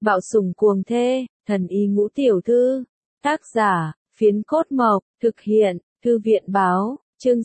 Bạo sủng cuồng thê, thần y ngũ tiểu thư. Tác giả, Phiến Cốt Mộc, thực hiện, Thư viện báo, chương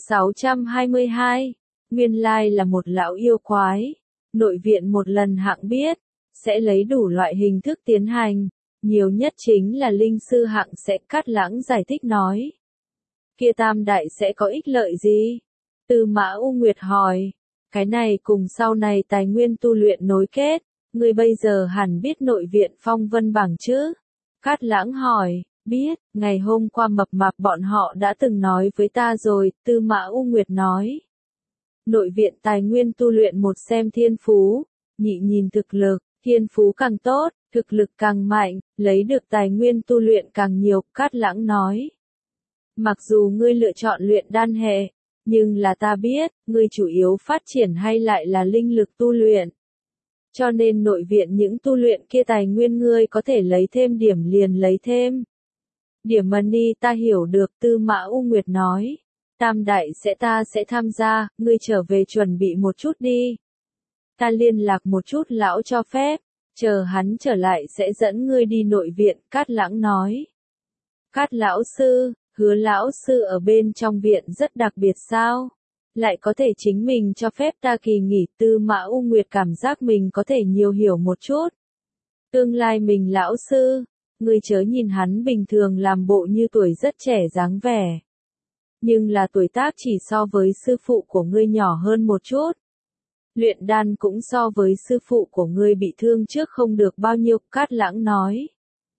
622. Nguyên lai là một lão yêu quái. Nội viện một lần hạng biết, sẽ lấy đủ loại hình thức tiến hành. Nhiều nhất chính là linh sư hạng sẽ Cát Lãng giải thích nói. Kia tam đại sẽ có ích lợi gì? Tư Mã U Nguyệt hỏi. Cái này cùng sau này tài nguyên tu luyện nối kết, ngươi bây giờ hẳn biết nội viện phong vân bảng chứ? Cát Lãng hỏi, biết, ngày hôm qua mập mạp bọn họ đã từng nói với ta rồi, Tư Mã U Nguyệt nói. Nội viện tài nguyên tu luyện một xem thiên phú, nhị nhìn thực lực, thiên phú càng tốt, thực lực càng mạnh, lấy được tài nguyên tu luyện càng nhiều, Cát Lãng nói. Mặc dù ngươi lựa chọn luyện đan hệ, nhưng là ta biết, ngươi chủ yếu phát triển hay lại là linh lực tu luyện. Cho nên nội viện những tu luyện kia tài nguyên ngươi có thể lấy thêm điểm liền lấy thêm. Điểm money ta hiểu được, Tư Mã U Nguyệt nói. Tam đại sẽ ta sẽ tham gia, ngươi trở về chuẩn bị một chút đi. Ta liên lạc một chút lão cho phép, chờ hắn trở lại sẽ dẫn ngươi đi nội viện, Cát Lãng nói. Cát lão sư, Hứa lão sư ở bên trong viện rất đặc biệt sao? Lại có thể chính mình cho phép ta kỳ nghỉ, Tư Mã U Nguyệt cảm giác mình có thể nhiều hiểu một chút. Tương lai mình lão sư, ngươi chớ nhìn hắn bình thường làm bộ như tuổi rất trẻ dáng vẻ. Nhưng là tuổi tác chỉ so với sư phụ của ngươi nhỏ hơn một chút. Luyện đan cũng so với sư phụ của ngươi bị thương trước không được bao nhiêu, Cát Lãng nói.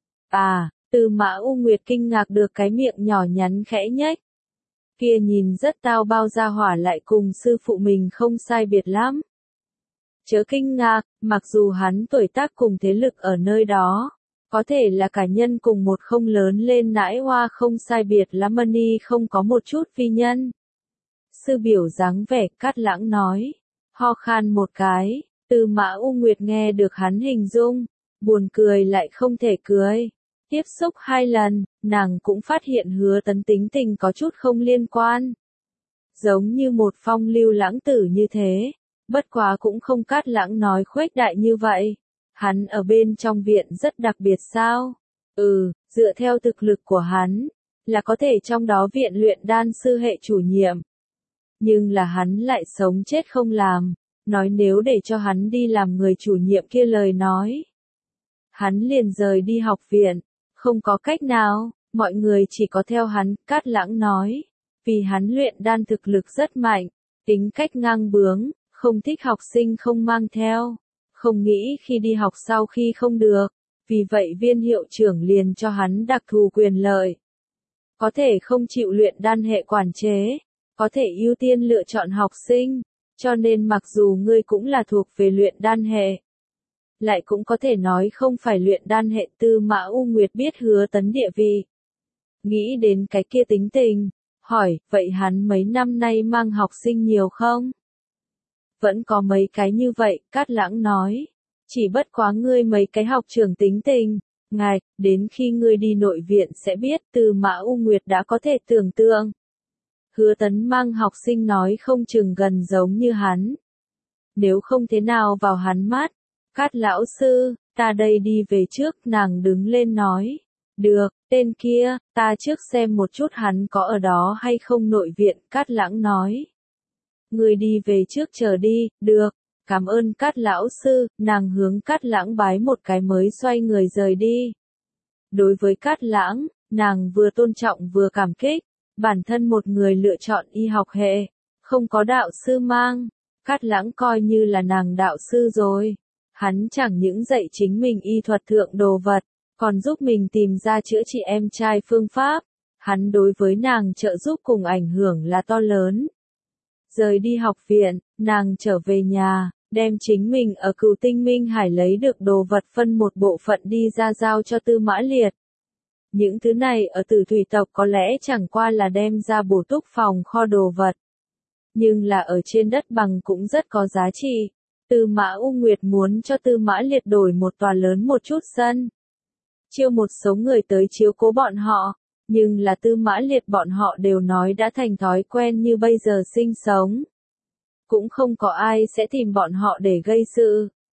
À, Tư Mã U Nguyệt kinh ngạc được cái miệng nhỏ nhắn khẽ nhếch. Kia nhìn rất tao bao ra hỏa lại cùng sư phụ mình không sai biệt lắm. Chớ kinh ngạc, mặc dù hắn tuổi tác cùng thế lực ở nơi đó, có thể là cả nhân cùng một không lớn lên nãi hoa không sai biệt lắm money không có một chút phi nhân. Sư biểu dáng vẻ, Cát Lãng nói, ho khan một cái, Tư Mã U Nguyệt nghe được hắn hình dung, buồn cười lại không thể cười. Tiếp xúc 2 lần, nàng cũng phát hiện Hứa Tấn tính tình có chút không liên quan. Giống như một phong lưu lãng tử như thế, bất quá cũng không Cát Lãng nói khuếch đại như vậy. Hắn ở bên trong viện rất đặc biệt sao? Dựa theo thực lực của hắn, là có thể trong đó viện luyện đan sư hệ chủ nhiệm. Nhưng là hắn lại sống chết không làm, nói nếu để cho hắn đi làm người chủ nhiệm kia lời nói. Hắn liền rời đi học viện. Không có cách nào, mọi người chỉ có theo hắn, Cát Lãng nói. Vì hắn luyện đan thực lực rất mạnh, tính cách ngang bướng, không thích học sinh không mang theo. Không nghĩ khi đi học sau khi không được, vì vậy viên hiệu trưởng liền cho hắn đặc thù quyền lợi. Có thể không chịu luyện đan hệ quản chế, có thể ưu tiên lựa chọn học sinh, cho nên mặc dù ngươi cũng là thuộc về luyện đan hệ. Lại cũng có thể nói không phải luyện đan hệ. Tư Mã U Nguyệt biết Hứa Tấn địa vị. Nghĩ đến cái kia tính tình, hỏi, vậy hắn mấy năm nay mang học sinh nhiều không? Vẫn có mấy cái như vậy, Cát Lãng nói. Chỉ bất quá ngươi mấy cái học trưởng tính tình. Ngài, đến khi ngươi đi nội viện sẽ biết, Tư Mã U Nguyệt đã có thể tưởng tượng. Hứa Tấn mang học sinh nói không chừng gần giống như hắn. Nếu không thế nào vào hắn mắt. Cát lão sư, ta đây đi về trước, nàng đứng lên nói. Được, tên kia, ta trước xem một chút hắn có ở đó hay không nội viện, Cát Lãng nói. Người đi về trước chờ đi, được, cảm ơn Cát lão sư, nàng hướng Cát Lãng bái một cái mới xoay người rời đi. Đối với Cát Lãng, nàng vừa tôn trọng vừa cảm kích, bản thân một người lựa chọn y học hệ, không có đạo sư mang, Cát Lãng coi như là nàng đạo sư rồi. Hắn chẳng những dạy chính mình y thuật thượng đồ vật, còn giúp mình tìm ra chữa trị em trai phương pháp. Hắn đối với nàng trợ giúp cùng ảnh hưởng là to lớn. Rời đi học viện, nàng trở về nhà, đem chính mình ở Cửu Tinh Minh Hải lấy được đồ vật phân một bộ phận đi ra giao cho Tư Mã Liệt. Những thứ này ở Tử Thủy tộc có lẽ chẳng qua là đem ra bổ túc phòng kho đồ vật. Nhưng là ở trên đất bằng cũng rất có giá trị. Tư Mã U Nguyệt muốn cho Tư Mã Liệt đổi một tòa lớn một chút sân. Chiêu một số người tới chiếu cố bọn họ, nhưng là Tư Mã Liệt bọn họ đều nói đã thành thói quen như bây giờ sinh sống. Cũng không có ai sẽ tìm bọn họ để gây sự.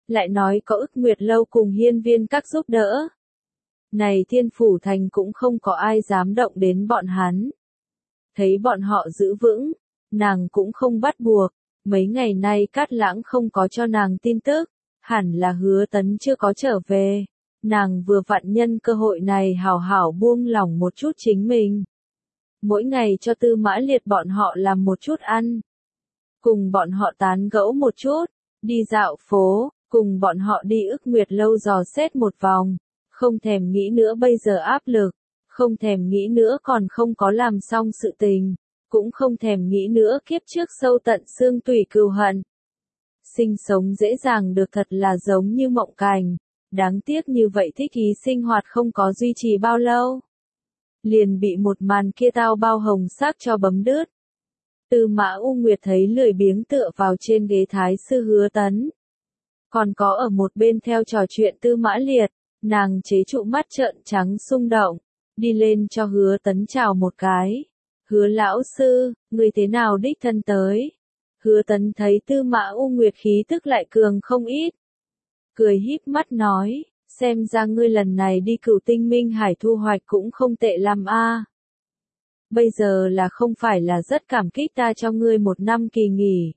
lại nói có ức nguyệt lâu cùng hiên viên các giúp đỡ. Này Thiên Phủ Thành cũng không có ai dám động đến bọn hắn. Thấy bọn họ giữ vững, nàng cũng không bắt buộc, mấy ngày nay Cát Lãng không có cho nàng tin tức, hẳn là Hứa Tấn chưa có trở về, nàng vừa vặn nhân cơ hội này hảo hảo buông lỏng một chút chính mình. Mỗi ngày cho Tư Mã Liệt bọn họ làm một chút ăn, cùng bọn họ tán gẫu một chút, đi dạo phố, cùng bọn họ đi ức nguyệt lâu dò xét một vòng, không thèm nghĩ nữa bây giờ áp lực, không thèm nghĩ nữa còn không có làm xong sự tình, cũng không thèm nghĩ nữa kiếp trước sâu tận xương tủy cừu hận. Sinh sống dễ dàng được thật là giống như mộng cảnh, đáng tiếc như vậy thích ý sinh hoạt không có duy trì bao lâu. Liền bị một màn kia tao bao hồng sắc cho bấm đứt. Tư Mã U Nguyệt thấy lười biếng tựa vào trên ghế thái sư Hứa Tấn. Còn có ở một bên theo trò chuyện Tư Mã Liệt, nàng chế trụ mắt trợn trắng xung động, đi lên cho Hứa Tấn chào một cái. Hứa lão sư, người thế nào đích thân tới? Hứa Tấn thấy Tư Mã U Nguyệt khí tức lại cường không ít. Cười híp mắt nói, xem ra ngươi lần này đi Cửu Tinh Minh Hải thu hoạch cũng không tệ lắm a. Bây giờ là không phải là rất cảm kích ta cho ngươi một năm kỳ nghỉ.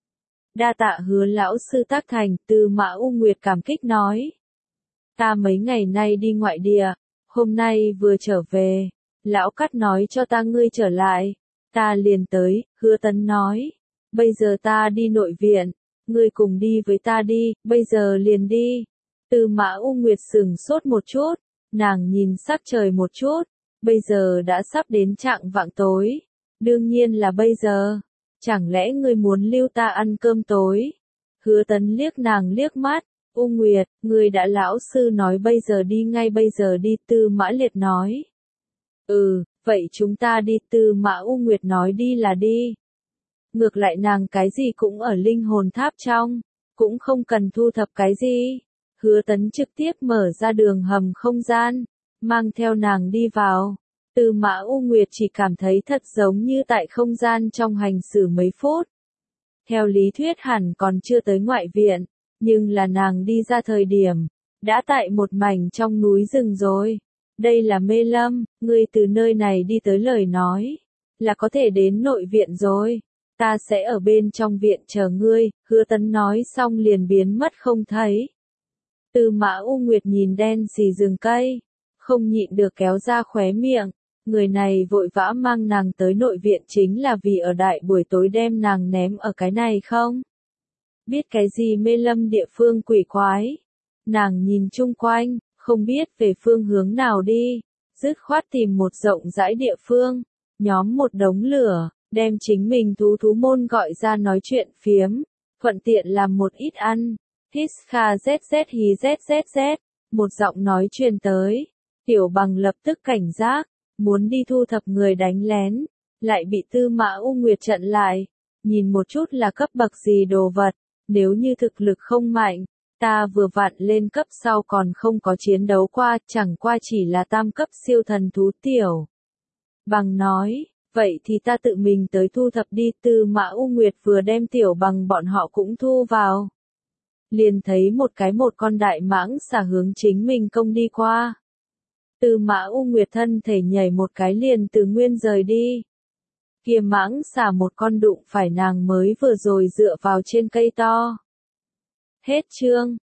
Đa tạ Hứa lão sư tác thành, Tư Mã U Nguyệt cảm kích nói. Ta mấy ngày nay đi ngoại địa, hôm nay vừa trở về, lão Cát nói cho ta ngươi trở lại, ta liền tới, Hứa Tấn nói. Bây giờ ta đi nội viện, ngươi cùng đi với ta đi, bây giờ liền đi. Tư Mã U Nguyệt sửng sốt một chút, nàng nhìn sắc trời một chút, bây giờ đã sắp đến chạng vạng tối. Đương nhiên là bây giờ, chẳng lẽ ngươi muốn lưu ta ăn cơm tối? Hứa Tấn liếc nàng liếc mắt, U Nguyệt, ngươi đã lão sư nói bây giờ đi ngay bây giờ đi, Tư Mã Liệt nói. Vậy chúng ta đi, Tư Mã U Nguyệt nói đi là đi. Ngược lại nàng cái gì cũng ở linh hồn tháp trong, cũng không cần thu thập cái gì. Hứa Tấn trực tiếp mở ra đường hầm không gian, mang theo nàng đi vào. Tư Mã U Nguyệt chỉ cảm thấy thật giống như tại không gian trong hành xử mấy phút. Theo lý thuyết hẳn còn chưa tới ngoại viện, nhưng là nàng đi ra thời điểm, đã tại một mảnh trong núi rừng rồi. Đây là Mê Lâm, ngươi từ nơi này đi tới lời nói, là có thể đến nội viện rồi. Ta sẽ ở bên trong viện chờ ngươi, Hứa Tấn nói xong liền biến mất không thấy. Tư Mã U Nguyệt nhìn đen xì rừng cây, không nhịn được kéo ra khóe miệng, người này vội vã mang nàng tới nội viện chính là vì ở đại buổi tối đem nàng ném ở cái này không? Biết cái gì Mê Lâm địa phương quỷ quái? Nàng nhìn chung quanh, không biết về phương hướng nào đi, dứt khoát tìm một rộng rãi địa phương, nhóm một đống lửa, đem chính mình thú môn gọi ra nói chuyện phiếm, thuận tiện làm một ít ăn. Hít kha zz hí zzz, một giọng nói truyền tới, Tiểu Bằng lập tức cảnh giác, muốn đi thu thập người đánh lén, lại bị Tư Mã U Nguyệt chặn lại, nhìn một chút là cấp bậc gì đồ vật, nếu như thực lực không mạnh, ta vừa vặn lên cấp sau còn không có chiến đấu qua, chẳng qua chỉ là tam cấp siêu thần thú Tiểu Bằng nói. Vậy thì ta tự mình tới thu thập đi. Tư Mã U Nguyệt vừa đem Tiểu Bằng bọn họ cũng thu vào. Liền thấy một con đại mãng xà hướng chính mình công đi qua. Tư Mã U Nguyệt thân thể nhảy một cái liền từ nguyên rời đi. Kia mãng xà một con đụng phải nàng mới vừa rồi dựa vào trên cây to. Hết chương.